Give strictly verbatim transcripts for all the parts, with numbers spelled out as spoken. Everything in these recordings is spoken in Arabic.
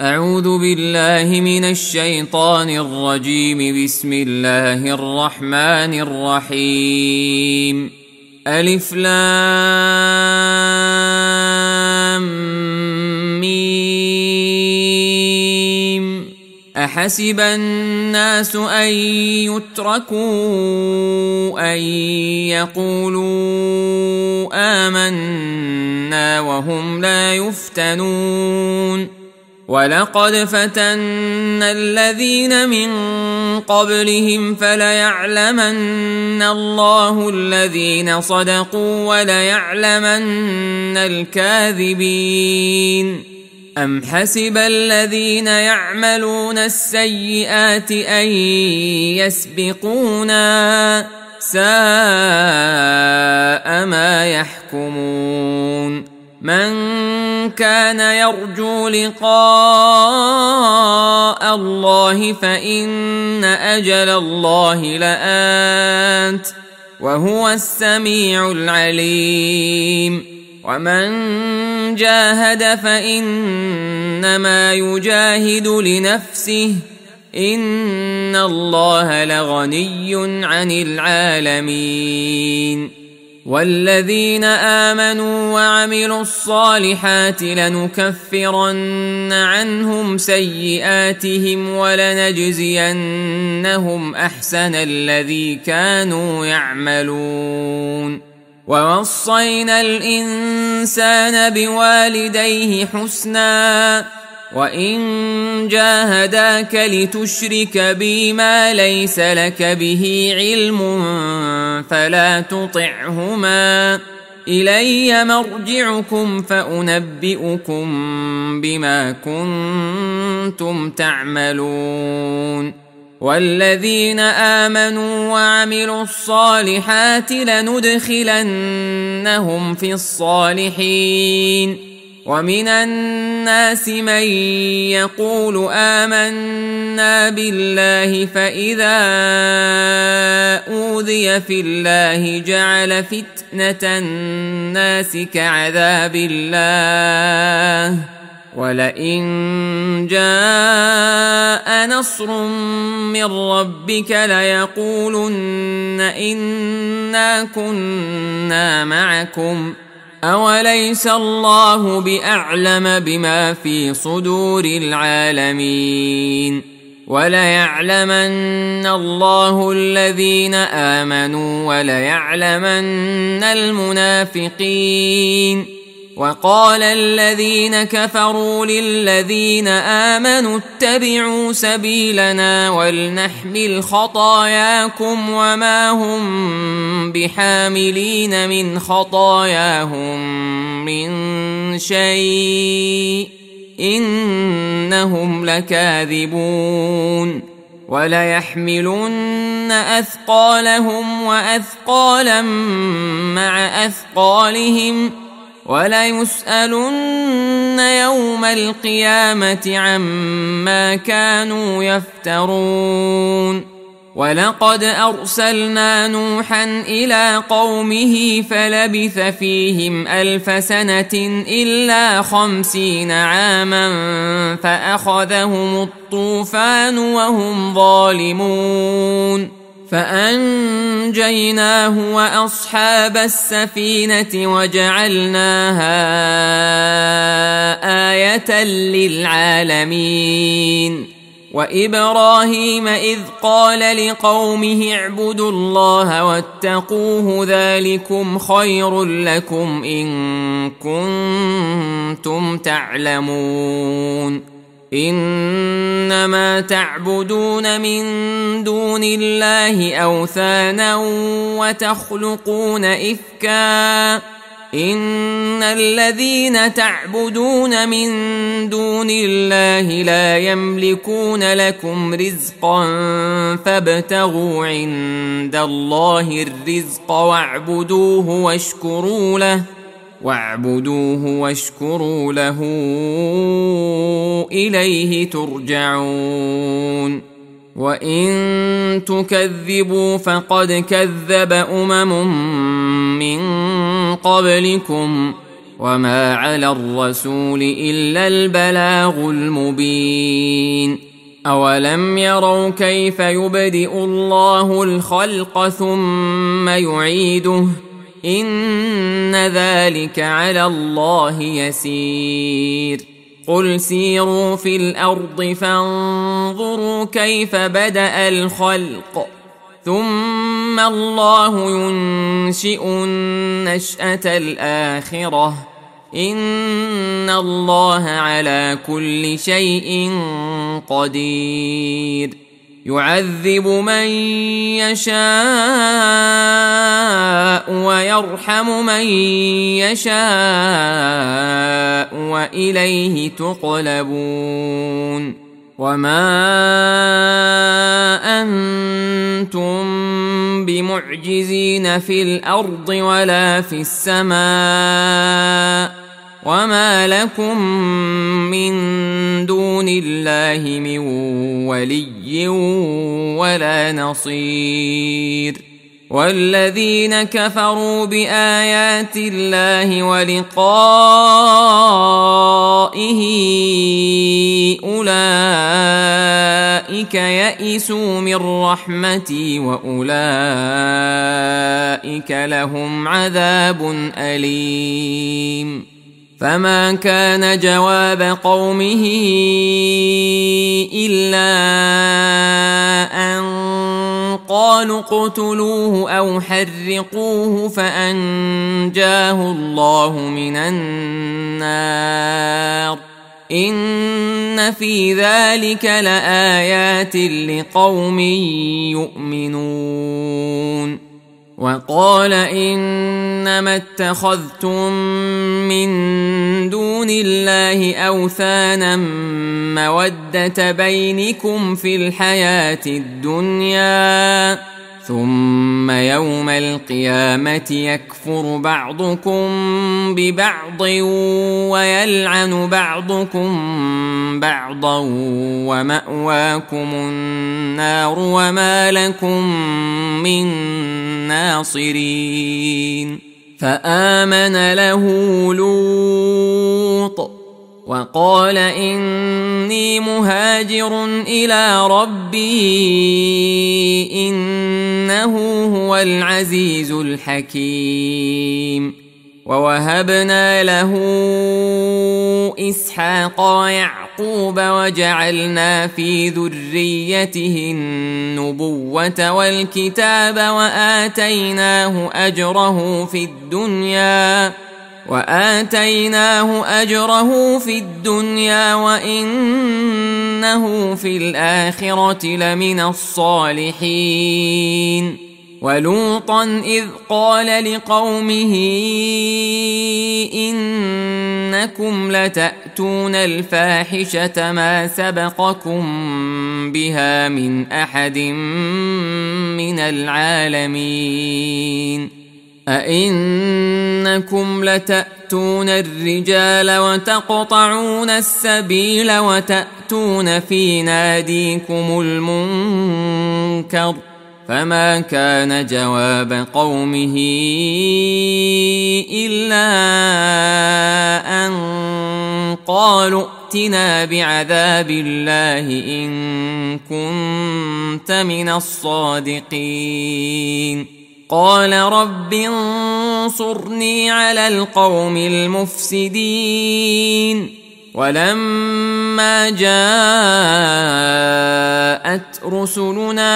أعوذ بالله من الشيطان الرجيم. بسم الله الرحمن الرحيم. ألف لام ميم. أحسب الناس أن يتركوا أن يقولوا آمنا وهم لا يفتنون. ولقد فتنا الذين من قبلهم فليعلمن الله الذين صدقوا وليعلمن الكاذبين. أم حسب الذين يعملون السيئات أن يسبقونا ساء ما يحكمون. من كان يرجو لقاء الله فإن أجل الله لآت وهو السميع العليم. ومن جاهد فإنما يجاهد لنفسه إن الله لغني عن العالمين. والذين آمنوا وعملوا الصالحات لنكفرن عنهم سيئاتهم ولنجزينهم أحسن الذي كانوا يعملون. ووصينا الإنسان بوالديه حسنا وإن جاهداك لتشرك بي ما ليس لك به علم فلا تطعهما إلي مرجعكم فأنبئكم بما كنتم تعملون. والذين آمنوا وعملوا الصالحات لندخلنهم في الصالحين. ومن الناس من يقول آمنا بالله فإذا أوذي في الله جعل فتنة الناس كعذاب الله ولئن جاء نصر من ربك ليقولن إنا كنا معكم أوليس الله بأعلم بما في صدور العالمين. وليعلمن الله الذين آمنوا وليعلمن المنافقين. وقال الذين كفروا للذين آمنوا اتبعوا سبيلنا ولنحمل خطاياكم وما هم بحاملين من خطاياهم من شيء إنهم لكاذبون. وليحملن أثقالهم وأثقالا مع أثقالهم وليسألن يوم القيامة عما كانوا يفترون. ولقد أرسلنا نوحا إلى قومه فلبث فيهم ألف سنة إلا خمسين عاما فأخذهم الطوفان وهم ظالمون فأنجيناه وأصحاب السفينة وجعلناها آية للعالمين. وإبراهيم إذ قال لقومه اعبدوا الله واتقوه ذلكم خير لكم إن كنتم تعلمون. إنما تعبدون من دون الله أوثانا وتخلقون إفكا إن الذين تعبدون من دون الله لا يملكون لكم رزقا فابتغوا عند الله الرزق واعبدوه واشكروا له واعبدوه واشكروا له إليه ترجعون. وإن تكذبوا فقد كذب أمم من قبلكم وما على الرسول إلا البلاغ المبين أولم يروا كيف يبدئ الله الخلق ثم يعيده إن ذلك على الله يسير قل سيروا في الأرض فانظروا كيف بدأ الخلق ثم الله ينشئ النشأة الآخرة إن الله على كل شيء قدير يعذب من يشاء ويرحم من يشاء وإليه تقلبون وما أنتم بمعجزين في الأرض ولا في السماء وما لكم من دون الله من ولي ولا نصير والذين كفروا بآيات الله ولقائه أولئك يئسوا من رحمتي وأولئك لهم عذاب أليم فما كان جواب قومه إلا أن قالوا اقتلوه أو حرقوه فأنجاه الله من النار إن في ذلك لآيات لقوم يؤمنون وقال إنما اتخذتم من دون الله أوثانا مودة بينكم في الحياة الدنيا ثم يوم القيامة يكفر بعضكم ببعض ويلعن بعضكم بعضا ومأواكم النار وما لكم من ناصرين فآمن له لوط وقال إني مهاجر إلى ربي إنه هو العزيز الحكيم ووهبنا له إسحاق ويعقوب وجعلنا في ذريته النبوة والكتاب وآتيناه أجره في الدنيا وآتيناه أجره في الدنيا وإنه في الآخرة لمن الصالحين ولوطا إذ قال لقومه إنكم لتأتون الفاحشة ما سبقكم بها من أحد من العالمين أئنكم لتأتون الرجال وتقطعون السبيل وتأتون في ناديكم المنكر فما كان جواب قومه إلا أن قالوا ائتنا بعذاب الله إن كنت من الصادقين قال رب انصرني على القوم المفسدين ولما جاءت رسلنا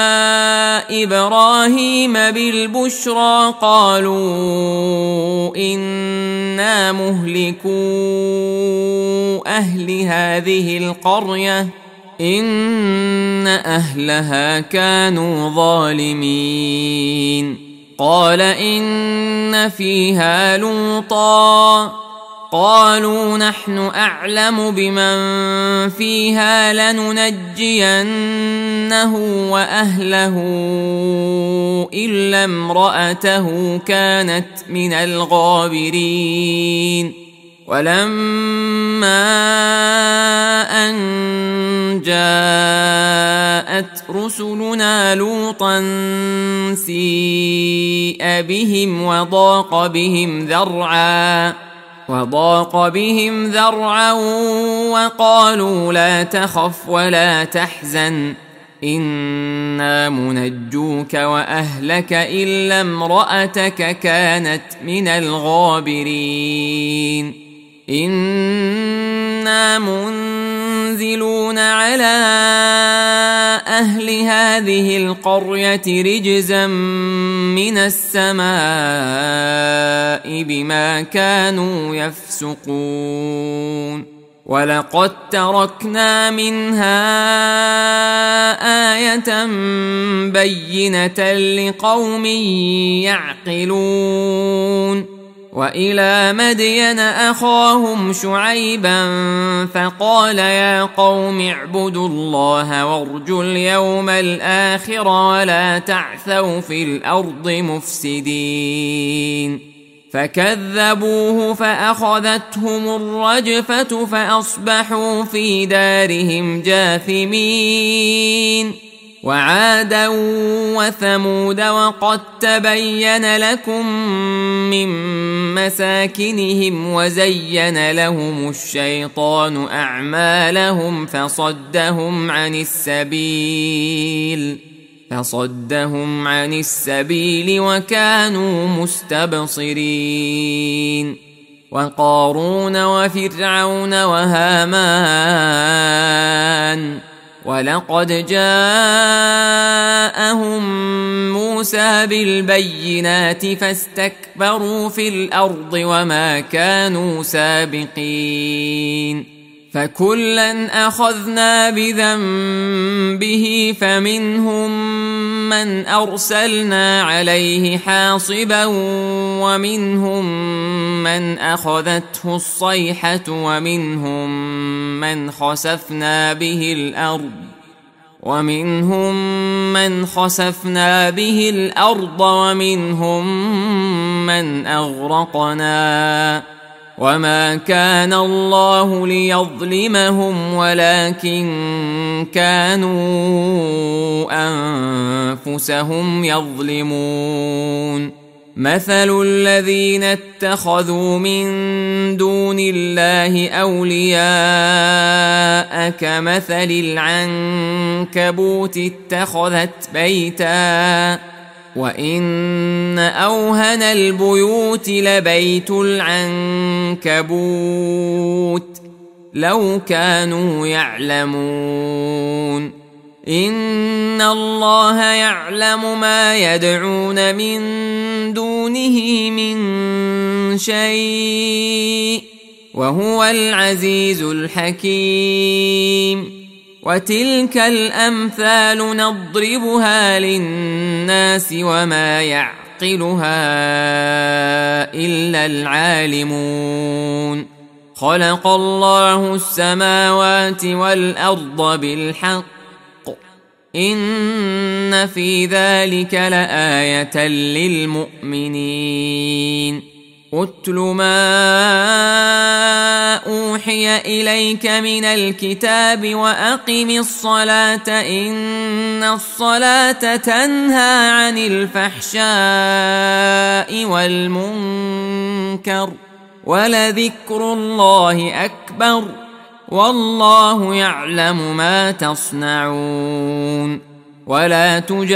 إبراهيم بالبشرى قالوا إنا مهلكو أهل هذه القرية إن أهلها كانوا ظالمين قال إن فيها لوطا قالوا نحن أعلم بمن فيها لننجينه وأهله إلا امرأته كانت من الغابرين ولما أن جاءت رسلنا لوطا سيء بهم وضاق بهم ذرعا وضاق بهم ذرعا وقالوا لا تخف ولا تحزن إنا منجوك وأهلك إلا امرأتك كانت من الغابرين إنا منزلون على أهل هذه القرية رجزا من السماء بما كانوا يفسقون ولقد تركنا منها آية بينة لقوم يعقلون وإلى مدين أخاهم شعيبا فقال يا قوم اعبدوا الله وارجوا اليوم الآخر ولا تعثوا في الأرض مفسدين فكذبوه فأخذتهم الرجفة فأصبحوا في دارهم جاثمين وعادا وثمود وقد تبين لكم من مساكنهم وزين لهم الشيطان أعمالهم فصدهم عن السبيل فصدهم عن السبيل وكانوا مستبصرين وقارون وفرعون وهامان ولقد جاءهم موسى بالبينات فاستكبروا في الأرض وما كانوا سابقين فكلا أخذنا بذنبه فمنهم من أرسلنا عليه حاصبا ومنهم من أخذته الصيحة ومنهم من خسفنا به الأرض ومنهم من خسفنا به الأرض ومنهم من أغرقنا وما كان الله ليظلمهم ولكن كانوا أنفسهم يظلمون مثل الذين اتخذوا من دون الله أولياء كمثل العنكبوت اتخذت بيتا وإن أوهن البيوت لبيت العنكبوت لو كانوا يعلمون إن الله يعلم ما يدعون من دونه من شيء وهو العزيز الحكيم وتلك الأمثال نضربها للناس وما يعقلها إلا العالمون خلق الله السماوات والأرض بالحق إن في ذلك لآية للمؤمنين اتل ما أوحي إليك من الكتاب وأقم الصلاة إن الصلاة تنهى عن الفحشاء والمنكر ولذكر الله أكبر والله يعلم ما تصنعون ولا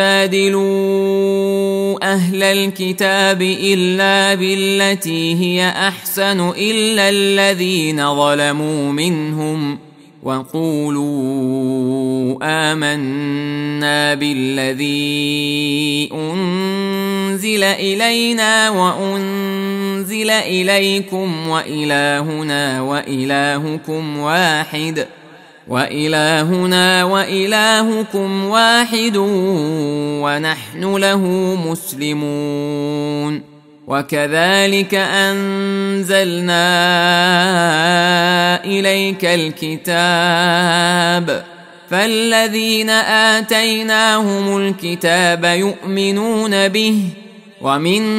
تجادلوا أهل الكتاب إلا بالتي هي أحسن إلا الذين ظلموا منهم وقولوا آمنا بالذي أنزل إلينا وأنزل إليكم وإلهنا وإلهكم واحد وإلهنا وإلهكم واحد ونحن له مسلمون وكذلك أنزلنا إليك الكتاب فالذين آتيناهم الكتاب يؤمنون به ومن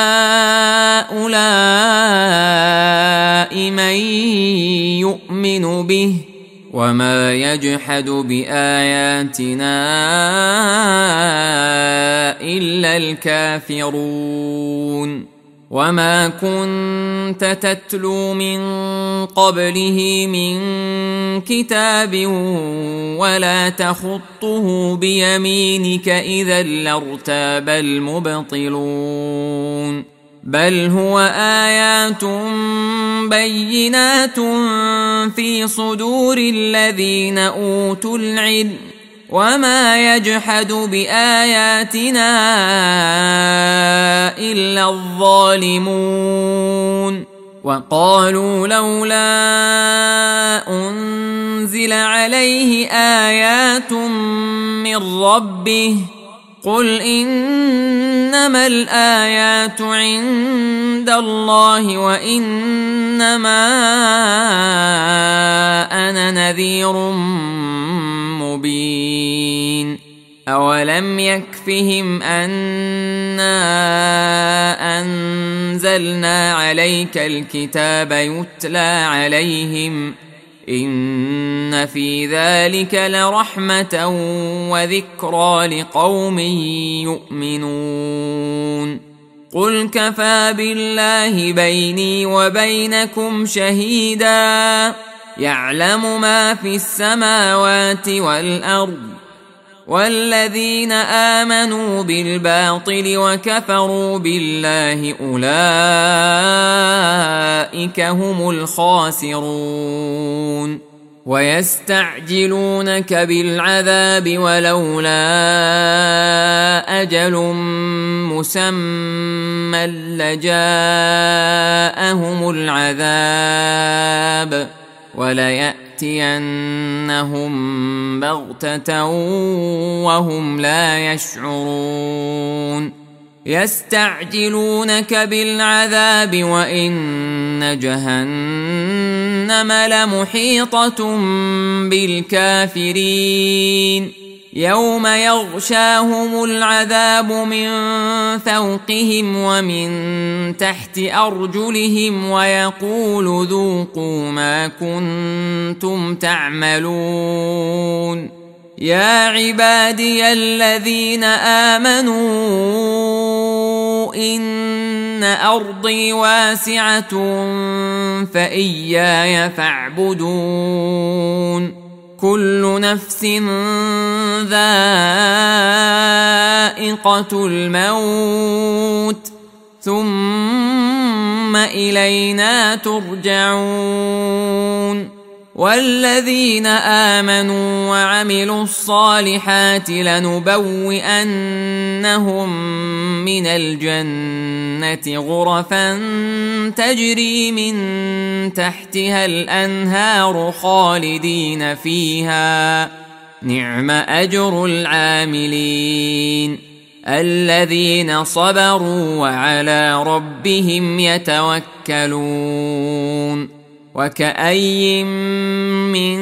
هؤلاء من يؤمن به وما يجحد بآياتنا إلا الكافرون وما كنت تتلو من قبله من كتاب ولا تخطه بيمينك إذا لارتاب المبطلون بل هو آيات بينات في صدور الذين أوتوا العلم وما يجحد بآياتنا إلا الظالمون وقالوا لولا أنزل عليه آيات من ربه قل إنما الآيات عند الله وإنما أنا نذير مبين أولم يكفهم أنا أنزلنا عليك الكتاب يتلى عليهم إن في ذلك لرحمة وذكرى لقوم يؤمنون قل كفى بالله بيني وبينكم شهيدا يعلم ما في السماوات والأرض والذين آمنوا بالباطل وكفروا بالله أولئك هم الخاسرون ويستعجلونك بالعذاب ولولا أجل مسمى لجاءهم العذاب وليأتينهم بغتة وهم لا يشعرون يستعجلونك بالعذاب وإن جهنم لمحيطة بالكافرين يوم يغشاهم العذاب من فوقهم ومن تحت أرجلهم ويقول ذوقوا ما كنتم تعملون يا عبادي الذين آمنوا إن أرضي واسعة فإياي فاعبدون كل نفس ذائقة الموت ثم إلينا ترجعون والذين آمنوا وعملوا الصالحات لنبوئنهم من الجنة غرفا تجري من تحتها الأنهار خالدين فيها نعم أجر العاملين الذين صبروا وعلى ربهم يتوكلون وكأي من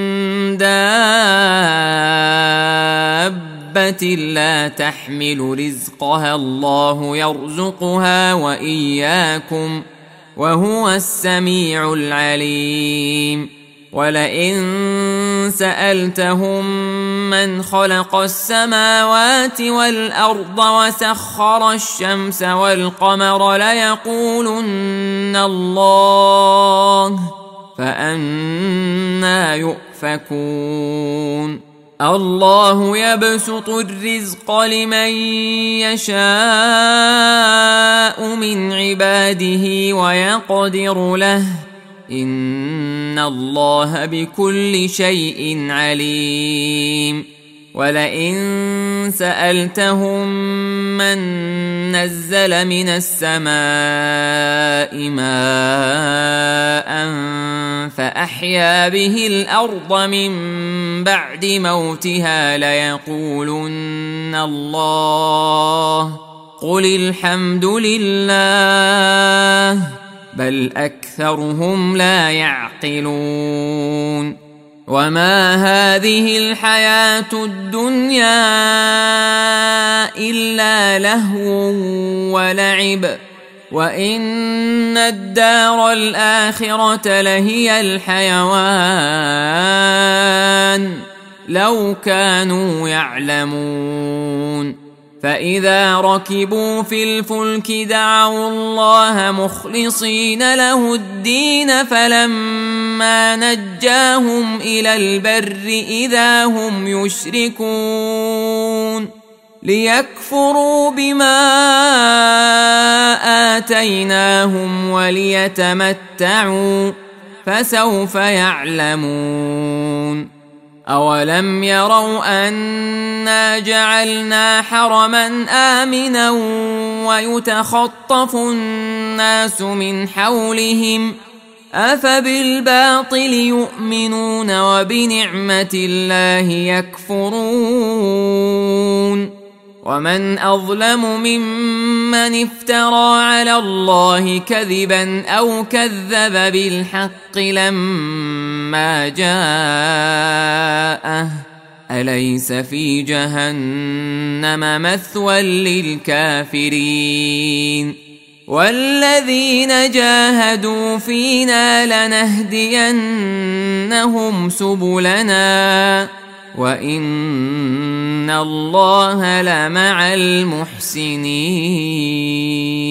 دابة لا تحمل رزقها الله يرزقها وإياكم وهو السميع العليم ولئن سألتهم من خلق السماوات والأرض وسخر الشمس والقمر ليقولن الله فأنى يؤفكون الله يبسط الرزق لمن يشاء من عباده ويقدر له إن الله بكل شيء عليم ولئن سألتهم من نزل من السماء ماء فأحيا به الأرض من بعد موتها ليقولن الله قل الحمد لله بل أكثرهم لا يعقلون وما هذه الحياة الدنيا إلا لهو ولعب وإن الدار الآخرة لهي الحيوان لو كانوا يعلمون فإذا ركبوا في الفلك دعوا الله مخلصين له الدين فلما نجاهم إلى البر إذا هم يشركون ليكفروا بما آتيناهم وليتمتعوا فسوف يعلمون أولم يروا أنا جعلنا حرما آمنا ويتخطف الناس من حولهم أفبالباطل يؤمنون وبنعمة الله يكفرون ومن أظلم ممن افترى على الله كذبا أو كذب بالحق لما جاءه أليس في جهنم مثوى للكافرين والذين جاهدوا فينا لنهدينهم سبلنا وإن الله لمع المحسنين.